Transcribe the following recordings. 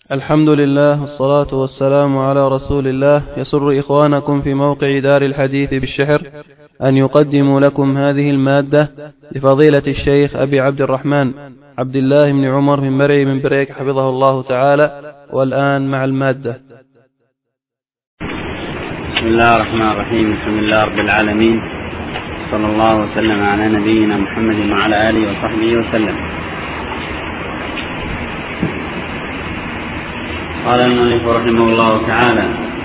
الحمد لله والصلاة والسلام على رسول الله. يسر إخوانكم في موقع دار الحديث بالشحر أن يقدموا لكم هذه المادة لفضيلة الشيخ أبي عبد الرحمن عبد الله بن عمر من مرعي من بريك حفظه الله تعالى. والآن مع المادة. بسم الله الرحمن الرحيم. الحمد لله رب العالمين، صلى الله وسلم على نبينا محمد وعلى آله وصحبه وسلم. قال المؤلف رحمه الله تعالى: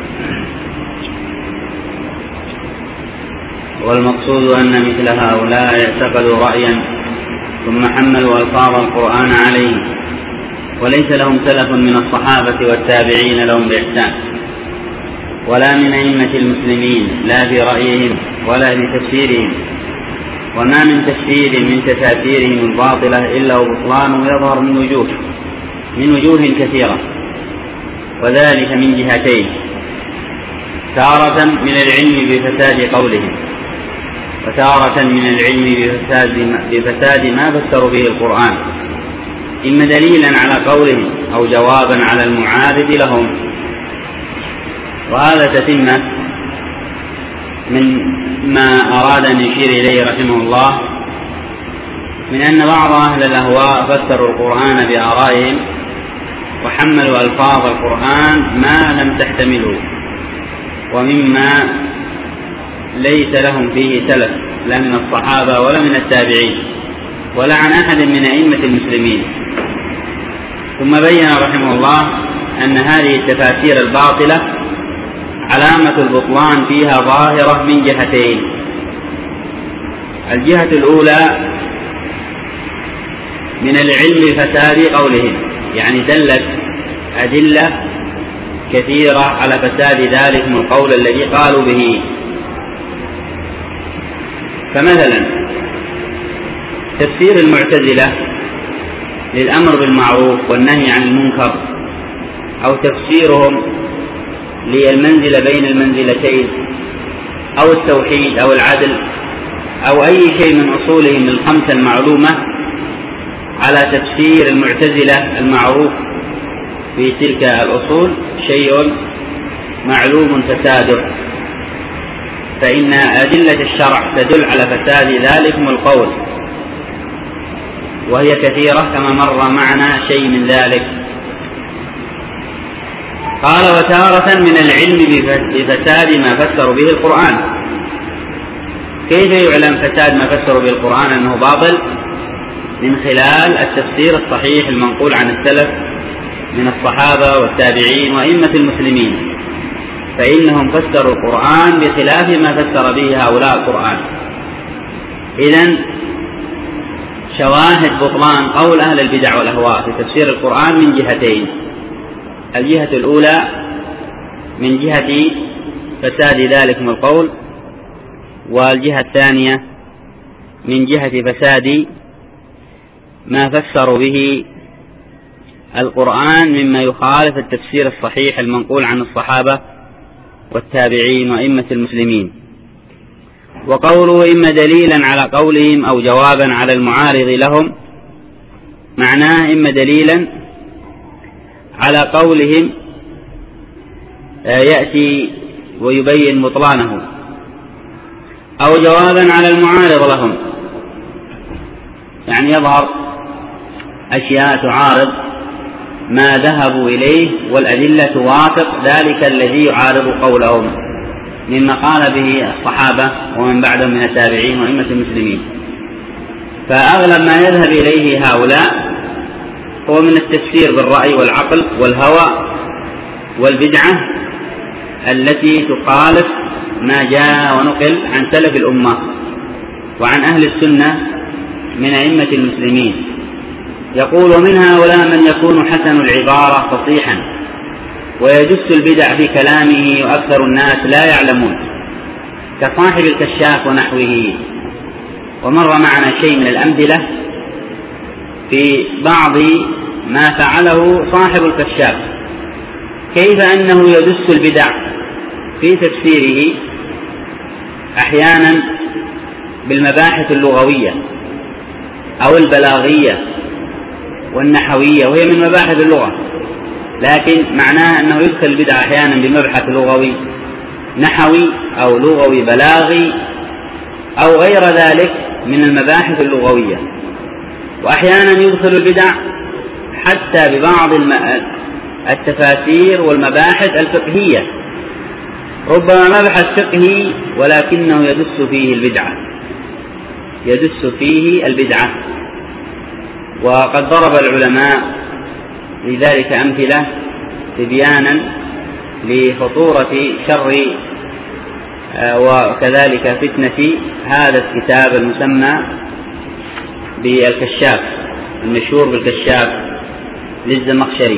والمقصود أن مثل هؤلاء اعتقدوا رأيا ثم حملوا ألفاظ القرآن عليه، وليس لهم سلف من الصحابة والتابعين لهم بإحسان، ولا من أئمة المسلمين لا في رأيهم ولا في تفسيرهم، وما من تفسير من تفاسيرهم الباطلة إلا وبطلانه يظهر من وجوه كثيرة، وذلك من جهتين: تارة من العلم بفساد قولهم، وتارة من العلم بفساد ما فسروا به القرآن، إما دليلا على قولهم أو جوابا على المعارض لهم. وهذا تتمة من ما أراد أن يشير إليه رحمه الله من أن بعض أهل الأهواء فسروا القرآن بآرائهم وحملوا ألفاظ القرآن ما لم تحتمله، ومما ليس لهم فيه سلف لا من الصحابة ولا من التابعين ولا عن أحد من أئمة المسلمين. ثم بين رحمه الله أن هذه التفاسير الباطلة علامة البطلان فيها ظاهرة من جهتين: الجهة الأولى من العلم بفساد قولهم، يعني دلت أدلة كثيرة على فساد ذلك من القول الذي قالوا به. فمثلا تفسير المعتزلة للأمر بالمعروف والنهي عن المنكر، أو تفسيرهم للمنزلة بين المنزلتين، أو التوحيد أو العدل، أو أي شيء من أصولهم الخمسة المعلومة، على تفسير المعتزلة المعروف في تلك الأصول شيء معلوم فساده، فإن أدلة الشرع تدل على فساد ذلك القول، وهي كثيرة كما مر معنا شيء من ذلك. قال: وتارة من العلم بفساد ما فسروا به القرآن. كيف يعلم فساد ما فسروا به القرآن أنه باطل؟ من خلال التفسير الصحيح المنقول عن السلف من الصحابة والتابعين وأئمة المسلمين، فإنهم فسروا القرآن بخلاف ما فسر به هؤلاء القرآن. إذن شواهد بطلان قول أهل البدع والأهواء في تفسير القرآن من جهتين: الجهة الأولى من جهة فساد ذلك من القول، والجهة الثانية من جهة فساد ما فسروا به القرآن مما يخالف التفسير الصحيح المنقول عن الصحابة والتابعين وأئمة المسلمين. وقوله إما دليلا على قولهم أو جوابا على المعارض لهم، معناه إما دليلا على قولهم يأتي ويبين بطلانه، أو جوابا على المعارض لهم، يعني يظهر أشياء تعارض ما ذهبوا إليه والأدلة توافق ذلك الذي يعارض قولهم مما قال به الصحابة ومن بعدهم من التابعين وأئمة المسلمين. فأغلب ما يذهب إليه هؤلاء هو من التفسير بالرأي والعقل والهوى والبدعة التي تخالف ما جاء ونقل عن سلف الأمة وعن أهل السنة من أئمة المسلمين. يقول: ومن هؤلاء من يكون حسن العبارة فصيحا ويجس البدع في كلامه وأكثر الناس لا يعلمون، كصاحب الكشاف ونحوه. ومر معنا شيء من الأمثلة في بعض ما فعله صاحب الكشاف، كيف أنه يدس البدع في تفسيره أحيانا بالمباحث اللغوية أو البلاغية والنحوية، وهي من مباحث اللغة، لكن معناه أنه يدخل البدعة أحيانا بمبحث لغوي نحوي أو لغوي بلاغي أو غير ذلك من المباحث اللغوية، وأحيانا يدخل البدع حتى ببعض التفاسير والمباحث الفقهية، ربما مبحث فقهي ولكنه يدس فيه البدعة. وقد ضرب العلماء لذلك أمثلة تبيانا لخطورة شر وكذلك فتنة هذا الكتاب المسمى بالكشاف، المشهور بالكشاف للزمخشري.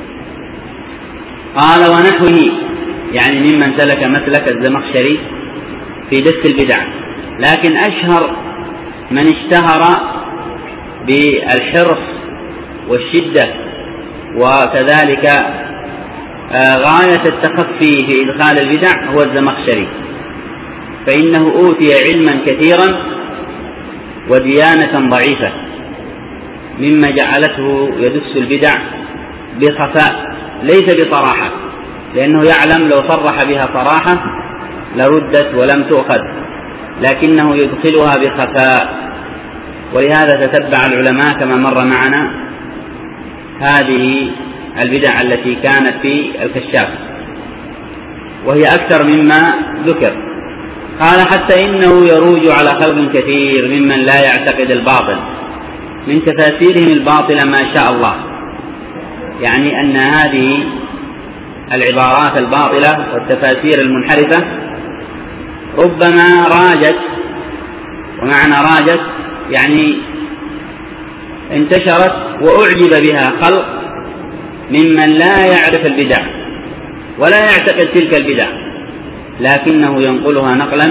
قال ونحوه، يعني ممن سلك مسلك الزمخشري في دس البدع، لكن أشهر من اشتهر بالحرص والشدة وكذلك غاية التخفي في إدخال البدع هو الزمخشري، فإنه أوتي علما كثيرا وديانة ضعيفة، مما جعلته يدس البدع بخفاء ليس بصراحة، لأنه يعلم لو صرح بها صراحة لردت ولم تؤخذ، لكنه يدخلها بخفاء. ولهذا تتبع العلماء كما مر معنا هذه البدع التي كانت في الكشاف، وهي أكثر مما ذكر. قال حتى إنه يروج على خلق كثير ممن لا يعتقد الباطل من تفاسيرهم الباطلة ما شاء الله، يعني أن هذه العبارات الباطلة والتفاسير المنحرفة ربما راجت، ومعنى راجت يعني انتشرت وأعجب بها خلق ممن لا يعرف البدع ولا يعتقد تلك البدع، لكنه ينقلها نقلا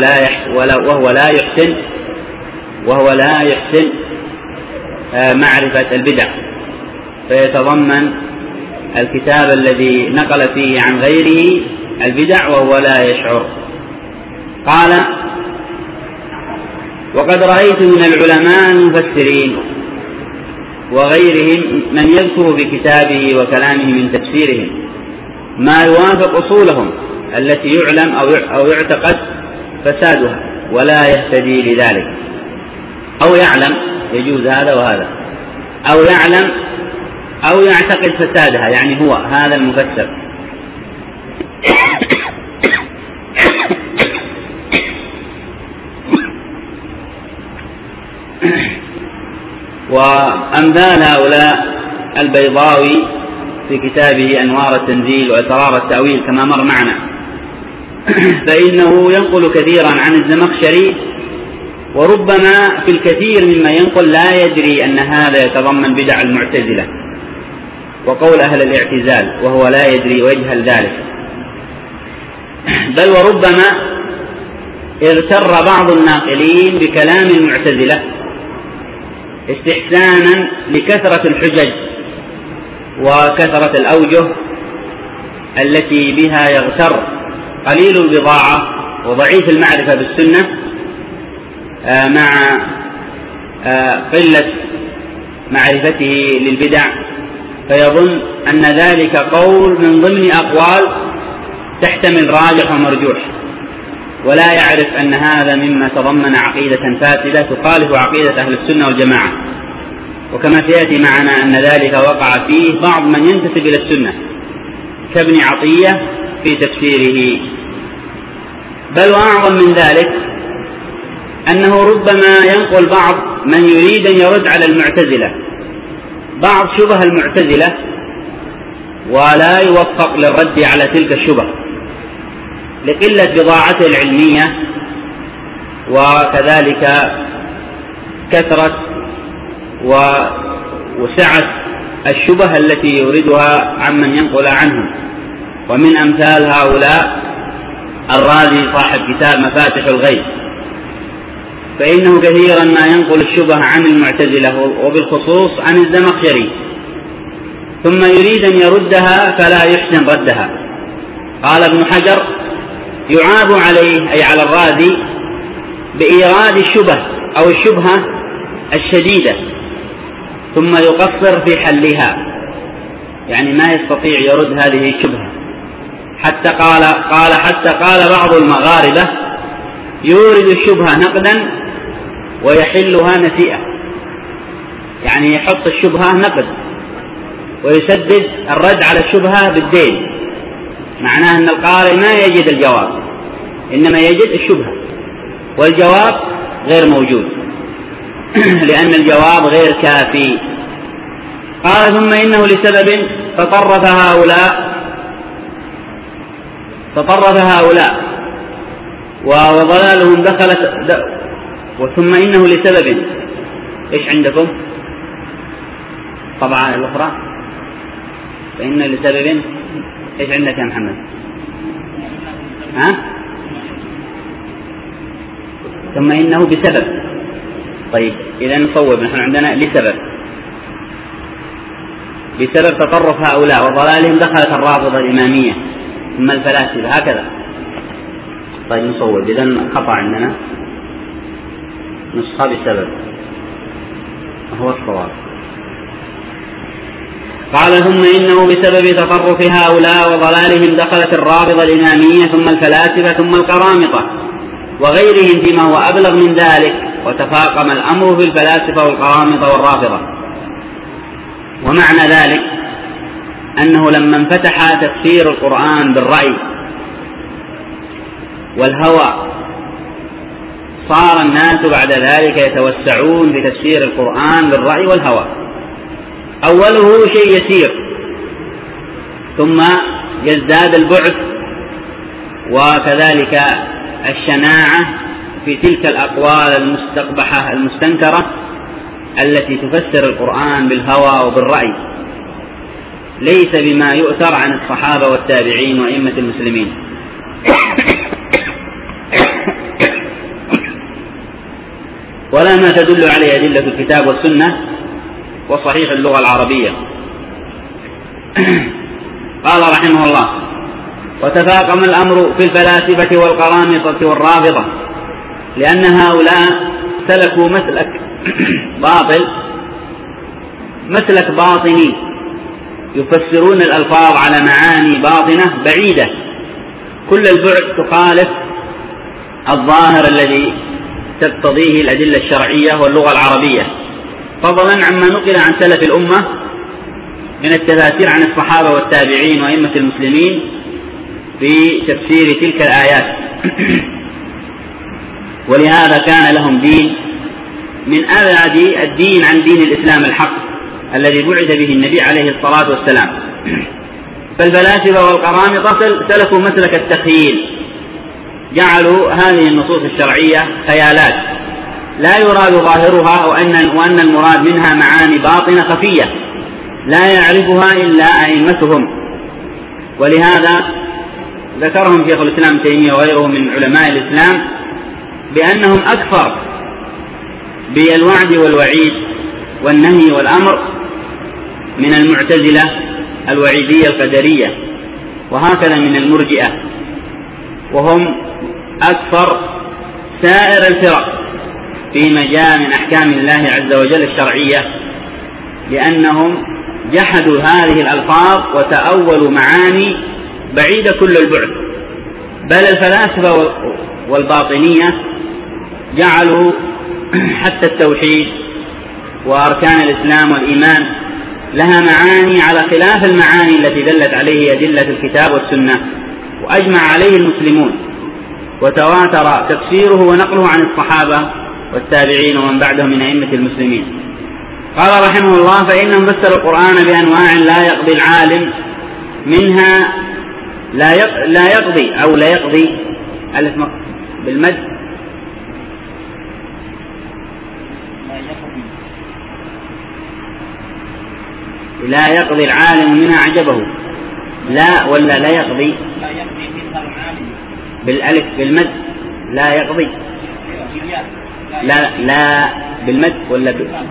وهو لا يحسن معرفة البدع، فيتضمن الكتاب الذي نقل فيه عن غيره البدع وهو لا يشعر. قال وقد رأيت من العلماء المفسرين وغيرهم من يذكر بكتابه وكلامه من تفسيرهم ما يوافق أصولهم التي يعلم أو يعتقد فسادها ولا يهتدي لذلك، أو يعلم يجوز هذا وهذا، أو يعلم أو يعتقد فسادها، يعني هو هذا المفسر. وأمثال هؤلاء البيضاوي في كتابه أنوار التنزيل وأسرار التأويل كما مر معنا، فإنه ينقل كثيرا عن الزمخشري، وربما في الكثير مما ينقل لا يدري أن هذا يتضمن بدع المعتزلة وقول أهل الاعتزال، وهو لا يدري ويجهل ذلك، بل وربما اغتر بعض الناقلين بكلام المعتزلة استحسانا لكثرة الحجج وكثرة الأوجه التي بها يغتر قليل البضاعة وضعيف المعرفة بالسنة مع قلة معرفته للبدع، فيظن أن ذلك قول من ضمن أقوال تحتمل راجح ومرجوح، ولا يعرف أن هذا مما تضمن عقيدة فاسدة تخالف عقيدة أهل السنة والجماعة. وكما سيأتي معنا أن ذلك وقع فيه بعض من ينتسب إلى السنة كابن عطية في تفسيره. بل وأعظم من ذلك أنه ربما ينقل بعض من يريد أن يرد على المعتزلة بعض شبه المعتزلة ولا يوفق للرد على تلك الشبه لقلة بضاعته العلمية وكذلك كثرة وسعة الشبه التي يوردها عمن ينقل عنهم. ومن أمثال هؤلاء الرازي صاحب كتاب مفاتح الغيب، فإنه كثيرا ما ينقل الشبه عن المعتزلة وبالخصوص عن الزمخشري، ثم يريد أن يردها فلا يحسن ردها. قال ابن حجر يعاب عليه أي على الرازي بإيراد الشبه أو الشبهة الشديدة ثم يقصر في حلها، يعني ما يستطيع يرد هذه الشبهة. حتى قال بعض المغاربة يورد الشبهة نقدا ويحلها نسيئة، يعني يحط الشبهة نقد ويسدد الرد على الشبهة بالدين، معناه أن القارئ ما يجد الجواب إنما يجد الشبهة، والجواب غير موجود لأن الجواب غير كافي. قال ثم إنه لسبب تطرف هؤلاء وضلالهم وثم إنه لسبب إيش عندكم طبعا الأخرى؟ فإنه لسبب إيش عندك يا محمد؟ ثم إنه بسبب. طيب إذا نصوب، نحن عندنا بسبب تطرف هؤلاء وضلالهم دخلت الرافضة الإمامية ثم الفلاسفة هكذا. طيب نصوب، إذا خطأ عندنا نسخة بسبب هو الصواب. قال ثم إنه بسبب تطرف هؤلاء وضلالهم دخلت الرافضة الإمامية ثم الفلاسفة ثم القرامطة وغيرهم فيما هو أبلغ من ذلك، وتفاقم الأمر في الفلاسفة والقرامطة والرافضة. ومعنى ذلك أنه لما انفتح تفسير القرآن بالرأي والهوى صار الناس بعد ذلك يتوسعون بتفسير القرآن بالرأي والهوى. أوله شيء يسير ثم يزداد البعد وكذلك الشناعة في تلك الأقوال المستقبحة المستنكرة التي تفسر القرآن بالهوى وبالرأي، ليس بما يؤثر عن الصحابة والتابعين وأئمة المسلمين. ولا ما تدل عليه أدلة الكتاب والسنة وصحيح اللغة العربية. قال رحمه الله وتفاقم الأمر في الفلاسفة والقرامطة والرافضة لأن هؤلاء سلكوا مسلك باطني يفسرون الألفاظ على معاني باطنة بعيدة كل البعد تخالف الظاهر الذي تقتضيه الأدلة الشرعية واللغة العربية، فضلا عما نقل عن سلف الأمة من التفاسير عن الصحابة والتابعين وأئمة المسلمين في تفسير تلك الآيات. ولهذا كان لهم دين من أبعد الدين عن دين الإسلام الحق الذي بعث به النبي عليه الصلاة والسلام. فالفلاسفة والقرامطة سلكوا مسلك التخييل، جعلوا هذه النصوص الشرعية خيالات لا يراد ظاهرها وأن المراد منها معاني باطنة خفية لا يعرفها إلا أئمتهم. ولهذا ذكرهم شيخ الإسلام تيمية وغيره من علماء الإسلام بأنهم أكثر بالوعد والوعيد والنهي والأمر من المعتزلة الوعيدية القدرية، وهكذا من المرجئة، وهم أكثر سائر الفرق فيما جاء من أحكام الله عز وجل الشرعية، لأنهم جحدوا هذه الألفاظ وتأولوا معاني بعيدة كل البعد. بل الفلاسفة والباطنية جعلوا حتى التوحيد وأركان الإسلام والإيمان لها معاني على خلاف المعاني التي دلت عليه أدلة الكتاب والسنة وأجمع عليه المسلمون، وتواتر تفسيره ونقله عن الصحابة والتابعين ومن بعدهم من أئمة المسلمين. قال رحمه الله فإنهم فسروا القرآن بأنواع لا يقضي العالم منها لا يقضي بالمد لا يقضي العالم منها عجبه، لا ولا لا يقضي بالألف بالمد لا يقضي، لا بالمد ولا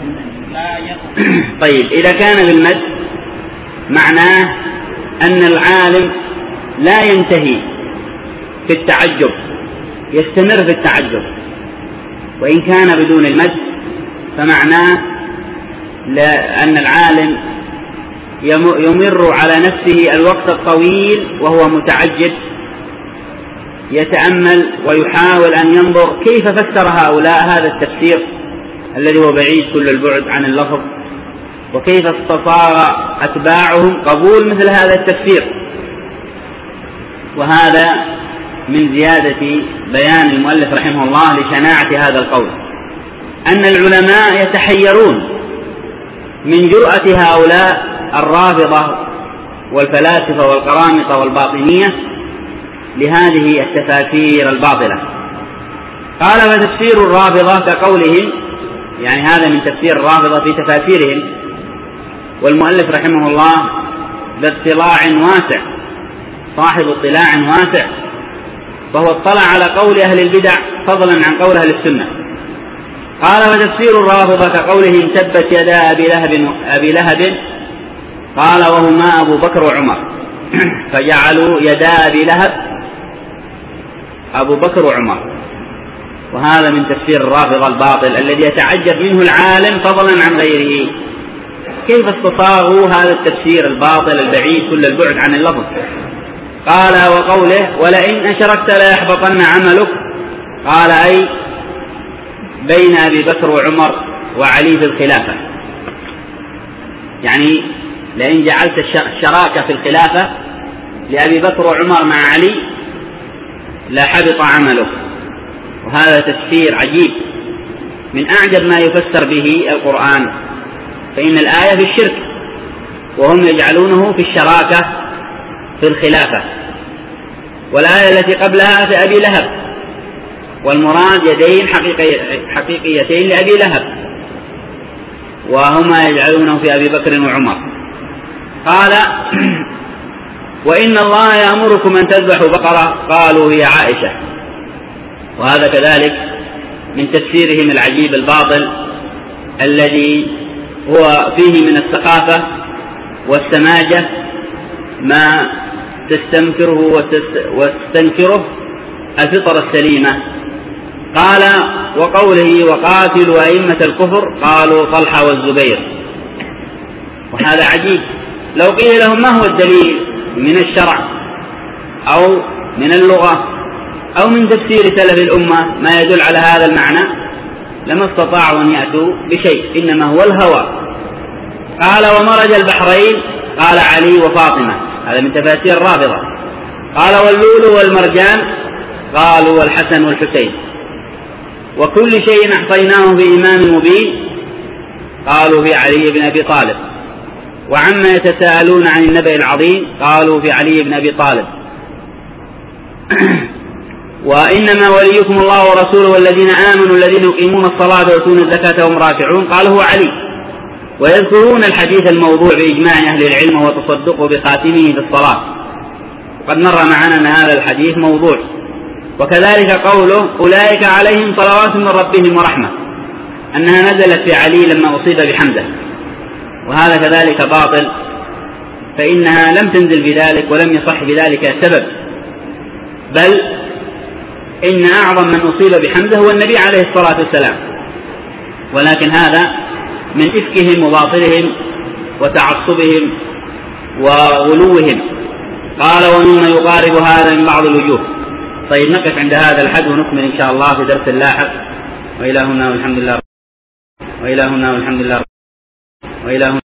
طيب إذا كان بالمد معناه أن العالم لا ينتهي في التعجب، يستمر في التعجب. وإن كان بدون المد فمعناه أن العالم يمر على نفسه الوقت الطويل وهو متعجب يتأمل ويحاول أن ينظر كيف فسر هؤلاء هذا التفسير الذي هو بعيد كل البعد عن اللفظ، وكيف استطاع أتباعهم قبول مثل هذا التفسير. وهذا من زيادة بيان المؤلف رحمه الله لشناعة هذا القول، أن العلماء يتحيرون من جرأة هؤلاء الرافضة والفلاسفة والقرامطة والباطنية لهذه التفاسير الباطلة. قال: فتفسير الرافضة كقولهم، يعني هذا من تفسير الرافضة في تفاسيرهم، والمؤلف رحمه الله باطلاع واسع، صاحب اطلاع واسع، فهو اطلع على قول أهل البدع فضلا عن قول أهل السنة. قال: وتفسير الرافضة كقولهم تبت يدا أبي لهب، قال: وهما أبو بكر وعمر، فجعلوا يدا أبي لهب أبو بكر وعمر. وهذا من تفسير الرافضة الباطل الذي يتعجب منه العالم فضلا عن غيره، كيف استصاغوا هذا التفسير الباطل البعيد كل البعد عن اللفظ. قال: وقوله: ولئن أشركت ليحبطن عملك، قال: أي بين أبي بكر وعمر وعلي في الخلافة، يعني لئن جعلت الشراكة في الخلافة لأبي بكر وعمر مع علي لحبط عملك. وهذا تفسير عجيب من أعجب ما يفسر به القرآن، فإن الآية في الشرك وهم يجعلونه في الشراكة في الخلافة، والآية التي قبلها في أبي لهب، والمراد يدين حقيقيتين لأبي لهب، وهما يجعلونه في أبي بكر وعمر. قال: وإن الله يأمركم أن تذبحوا بقرة، قالوا هي عائشة. وهذا كذلك من تفسيرهم العجيب الباطل الذي هو فيه من الثقافة والسماجة ما تستنكره وتستنكره الفطر السليمة. قال: وقوله: وقاتلوا أئمة الكفر، قالوا طلحة والزبير. وهذا عجيب، لو قيل لهم ما هو الدليل من الشرع أو من اللغة أو من تفسير سلف الأمة ما يدل على هذا المعنى لما استطاعوا أن يأتوا بشيء، إنما هو الهوى. قال: ومرج البحرين، قال علي وفاطمة، هذا من تفاسير الرافضة. قال: واللؤلؤ والمرجان، قالوا والحسن والحسين. وكل شيء أحصيناه في إمام مبين، قالوا في علي بن أبي طالب. وعما يتساءلون عن النبأ العظيم، قالوا في علي بن أبي طالب. وإنما وليكم الله ورسوله والذين آمنوا الذين يقيمون الصلاة ويؤتون الزكاة وهم راكعون، قال هو علي. ويذكرون الحديث الموضوع بإجماع أهل العلم وتصدقوا بخاتمه في الصلاة، وقد مر معنا أن هذا الحديث موضوع. وكذلك قوله: أولئك عليهم صلوات من ربهم ورحمة، أنها نزلت في علي لما أصيب بحمزة، وهذا كذلك باطل، فإنها لم تنزل بذلك ولم يصح بذلك سبب، بل إن أعظم من أصيب بحمزة هو النبي عليه الصلاة والسلام، ولكن هذا من إفكهم وباطلهم وتعصبهم وغلوهم. قال: ومما يقارب هذا من بعض الوجوه. طيب، نقف عند هذا الحد ونكمل إن شاء الله في درس لاحق. وإلهنا والحمد لله.